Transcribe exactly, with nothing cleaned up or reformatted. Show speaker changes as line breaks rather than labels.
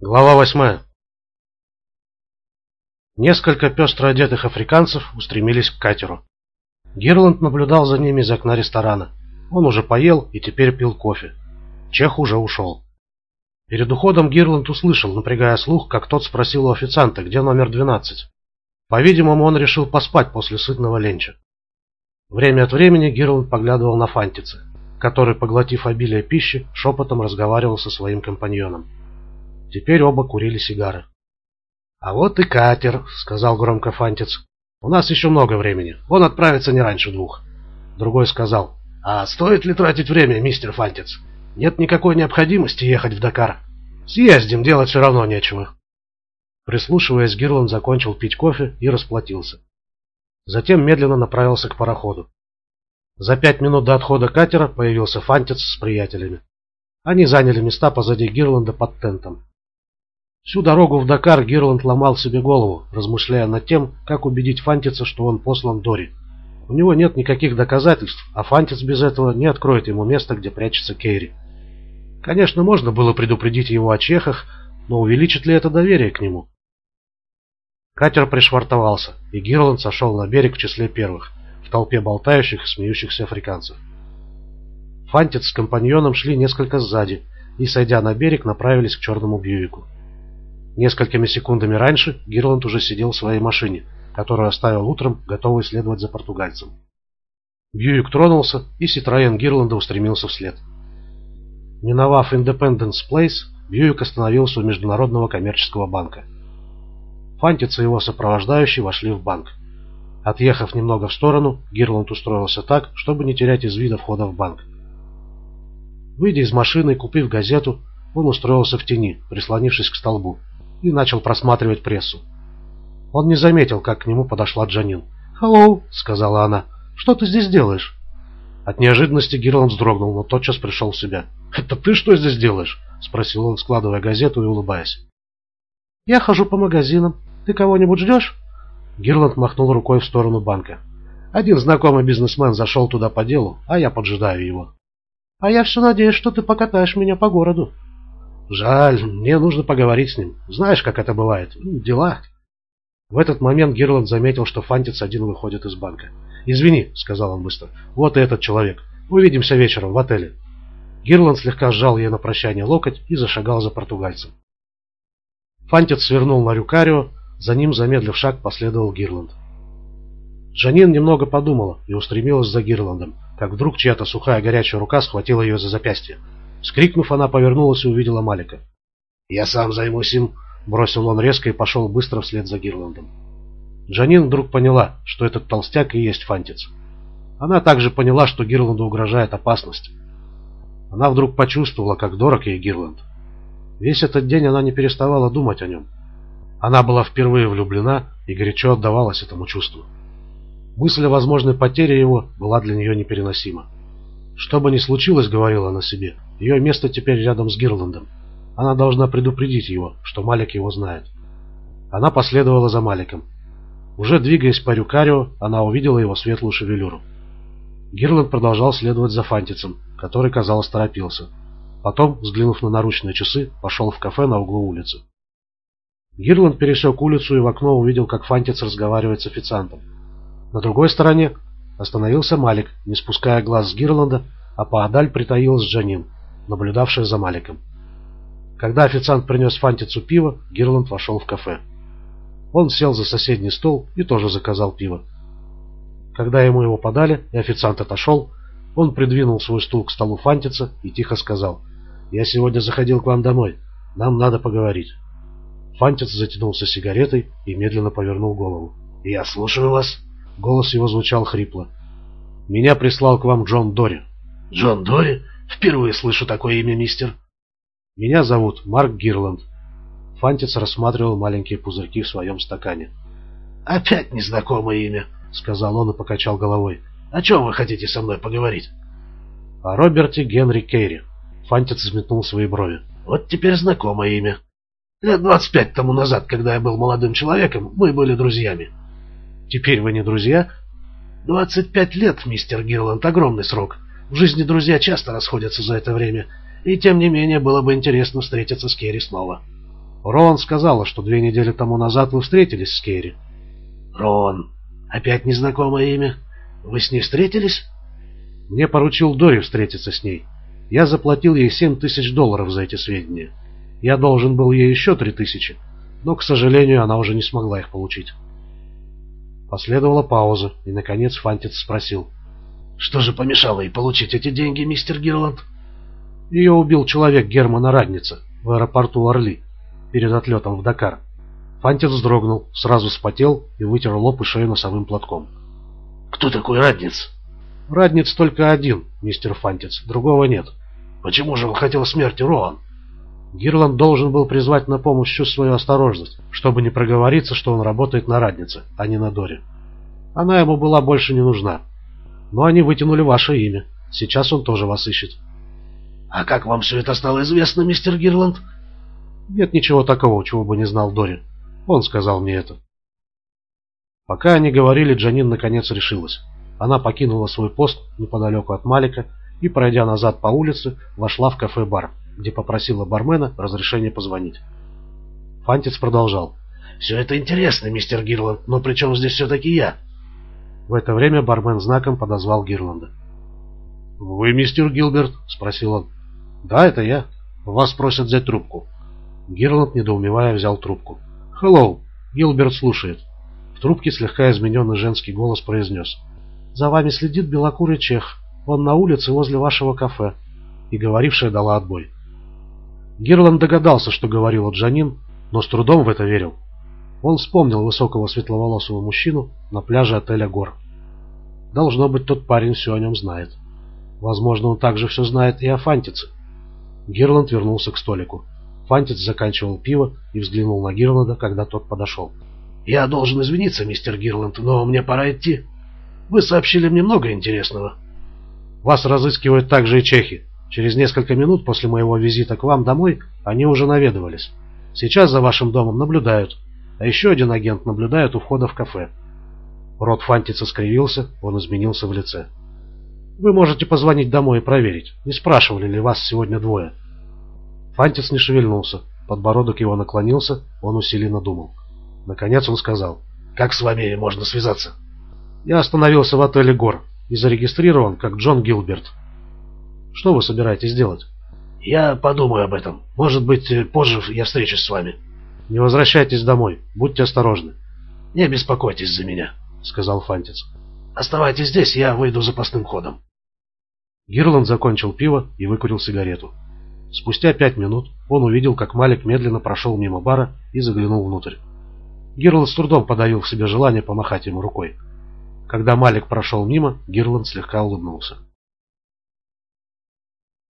Глава восьмая. Несколько пестро одетых африканцев устремились к катеру. Гирланд наблюдал за ними из окна ресторана. Он уже поел и теперь пил кофе. Чех уже ушел. Перед уходом Гирланд услышал, напрягая слух, как тот спросил у официанта, где номер двенадцать. По-видимому, он решил поспать после сытного ленча. Время от времени Гирланд поглядывал на Фантица, который, поглотив обилие пищи, шепотом разговаривал со своим компаньоном. Теперь оба курили сигары. «А вот и катер», — сказал громко Фантиц. «У нас еще много времени. Он отправится не раньше двух». Другой сказал: «А стоит ли тратить время, мистер Фантиц? Нет никакой необходимости ехать в Дакар. Съездим, делать все равно нечего». Прислушиваясь, Гирланд закончил пить кофе и расплатился. Затем медленно направился к пароходу. За пять минут до отхода катера появился Фантиц с приятелями. Они заняли места позади Гирланда под тентом. Всю дорогу в Дакар Гирланд ломал себе голову, размышляя над тем, как убедить Фантица, что он послан Дори. У него нет никаких доказательств, а Фантиц без этого не откроет ему место, где прячется Кейри. Конечно, можно было предупредить его о чехах, но увеличит ли это доверие к нему? Катер пришвартовался, и Гирланд сошел на берег в числе первых, в толпе болтающих и смеющихся африканцев. Фантиц с компаньоном шли несколько сзади и, сойдя на берег, направились к черному Бьюику. Несколькими секундами раньше Гирланд уже сидел в своей машине, которую оставил утром, готовый следовать за португальцем. Бьюик тронулся, и Ситроен Гирланда устремился вслед. Миновав Индепенденс Плейс, Бьюик остановился у Международного коммерческого банка. Фантиц и его сопровождающий вошли в банк. Отъехав немного в сторону, Гирланд устроился так, чтобы не терять из вида входа в банк. Выйдя из машины и купив газету, он устроился в тени, прислонившись к столбу, и начал просматривать прессу. Он не заметил, как к нему подошла Джанин. «Hello», — сказала она, — «что ты здесь делаешь?» От неожиданности Гирланд вздрогнул, но тотчас пришел в себя. «Это ты что здесь делаешь?» — спросил он, складывая газету и улыбаясь. «Я хожу по магазинам. Ты кого-нибудь ждешь?» Гирланд махнул рукой в сторону банка. «Один знакомый бизнесмен зашел туда по делу, а я поджидаю его». «А я все надеюсь, что ты покатаешь меня по городу». «Жаль, мне нужно поговорить с ним. Знаешь, как это бывает? Дела». В этот момент Гирланд заметил, что Фантиц один выходит из банка. «Извини», — сказал он быстро, — «вот и этот человек. Увидимся вечером в отеле». Гирланд слегка сжал ей на прощание локоть и зашагал за португальцем. Фантиц свернул на Рюкарио, за ним, замедлив шаг, последовал Гирланд. Джанин немного подумала и устремилась за Гирландом, как вдруг чья-то сухая горячая рука схватила ее за запястье. Вскрикнув, она повернулась и увидела Малика. «Я сам займусь им», — бросил он резко и пошел быстро вслед за Гирландом. Джанин вдруг поняла, что этот толстяк и есть Фантиц. Она также поняла, что Гирланду угрожает опасность. Она вдруг почувствовала, как дорог ей Гирланд. Весь этот день она не переставала думать о нем. Она была впервые влюблена и горячо отдавалась этому чувству. Мысль о возможной потере его была для нее непереносима. Что бы ни случилось, говорила она себе, ее место теперь рядом с Гирландом. Она должна предупредить его, что Малик его знает. Она последовала за Маликом. Уже двигаясь по Рюкарио, она увидела его светлую шевелюру. Гирланд продолжал следовать за Фантицем, который, казалось, торопился. Потом, взглянув на наручные часы, пошел в кафе на углу улицы. Гирланд пересек улицу и в окно увидел, как Фантиц разговаривает с официантом. На другой стороне остановился Малик, не спуская глаз с Гирланда, а поодаль притаилась Джанин, наблюдавшая за Маликом. Когда официант принес Фантицу пиво, Гирланд вошел в кафе. Он сел за соседний стол и тоже заказал пиво. Когда ему его подали и официант отошел, он придвинул свой стул к столу Фантица и тихо сказал: «Я сегодня заходил к вам домой. Нам надо поговорить». Фантиц затянулся сигаретой и медленно повернул голову. «Я слушаю вас». Голос его звучал хрипло. «Меня прислал к вам Джон Дори». «Джон Дори? Впервые слышу такое имя, мистер». «Меня зовут Марк Гирланд». Фантиц рассматривал маленькие пузырьки в своем стакане. «Опять незнакомое имя», — сказал он и покачал головой. «О чем вы хотите со мной поговорить?» «О Роберте Генри Кейри». Фантиц взметнул свои брови. «Вот теперь знакомое имя. Лет двадцать пять тому назад, когда я был молодым человеком, мы были друзьями». «Теперь вы не друзья?» «Двадцать пять лет, мистер Гирланд, огромный срок. В жизни друзья часто расходятся за это время, и тем не менее было бы интересно встретиться с Керри снова». Роан сказала, что две недели тому назад вы встретились с Керри.
Роан. Опять незнакомое имя. Вы с ней встретились?
Мне поручил Дори встретиться с ней. Я заплатил ей семь тысяч долларов за эти сведения. Я должен был ей еще три тысячи, но, к сожалению, она уже не смогла их получить. Последовала пауза, и, наконец, Фантиц спросил.
Что же помешало ей получить эти деньги, мистер Гирланд?
Ее убил человек Германа Радница в аэропорту Орли перед отлетом в Дакар. Фантиц вздрогнул, сразу вспотел и вытер лоб и шею носовым платком.
Кто такой Радниц?
Радниц только один, мистер Фантиц, другого нет.
Почему же он хотел смерти Роан?
Гирланд должен был призвать на помощь всю свою осторожность, чтобы не проговориться, что он работает на Раднице, а не на Доре. Она ему была больше не нужна. Но они вытянули ваше имя. Сейчас он тоже вас ищет.
А как вам все это стало известно, мистер Гирланд?
Нет ничего такого, чего бы не знал Дори. Он сказал мне это. Пока они говорили, Джанин наконец решилась. Она покинула свой пост неподалеку от Малика и, пройдя назад по улице, вошла в кафе-бар, где попросила бармена разрешения позвонить. Фантиц продолжал.
«Все это интересно, мистер Гирланд, но при чем здесь все-таки я?»
В это время бармен знаком подозвал Гирланда. «Вы мистер Гилберт?» — спросил он. «Да, это я. Вас просят взять трубку». Гирланд, недоумевая, взял трубку. «Хеллоу!» — Гилберт слушает. В трубке слегка измененный женский голос произнес. «За вами следит белокурый чех. Он на улице возле вашего кафе». И говорившая дала отбой. Гирланд догадался, что говорила Джанин, но с трудом в это верил. Он вспомнил высокого светловолосого мужчину на пляже отеля «Гор». Должно быть, тот парень все о нем знает. Возможно, он также все знает и о Фантице. Гирланд вернулся к столику. Фантиц заканчивал пиво и взглянул на Гирланда, когда тот подошел.
«Я должен извиниться, мистер Гирланд, но мне пора идти. Вы сообщили мне много интересного».
«Вас разыскивают также и чехи. Через несколько минут после моего визита к вам домой они уже наведывались. Сейчас за вашим домом наблюдают, а еще один агент наблюдает у входа в кафе». Рот Фантица скривился, он изменился в лице. «Вы можете позвонить домой и проверить, не спрашивали ли вас сегодня двое». Фантиц не шевельнулся, подбородок его наклонился, он усиленно думал. Наконец он сказал.
«Как с вами можно связаться?»
«Я остановился в отеле «Гор» и зарегистрирован как Джон Гилберт». «Что вы собираетесь делать?»
«Я подумаю об этом. Может быть, позже я встречусь с вами».
«Не возвращайтесь домой. Будьте осторожны».
«Не беспокойтесь за меня», —
сказал Фантиц.
«Оставайтесь здесь, я выйду запасным ходом».
Гирланд закончил пиво и выкурил сигарету. Спустя пять минут он увидел, как Малик медленно прошел мимо бара и заглянул внутрь. Гирланд с трудом подавил в себе желание помахать ему рукой. Когда Малик прошел мимо, Гирланд слегка улыбнулся.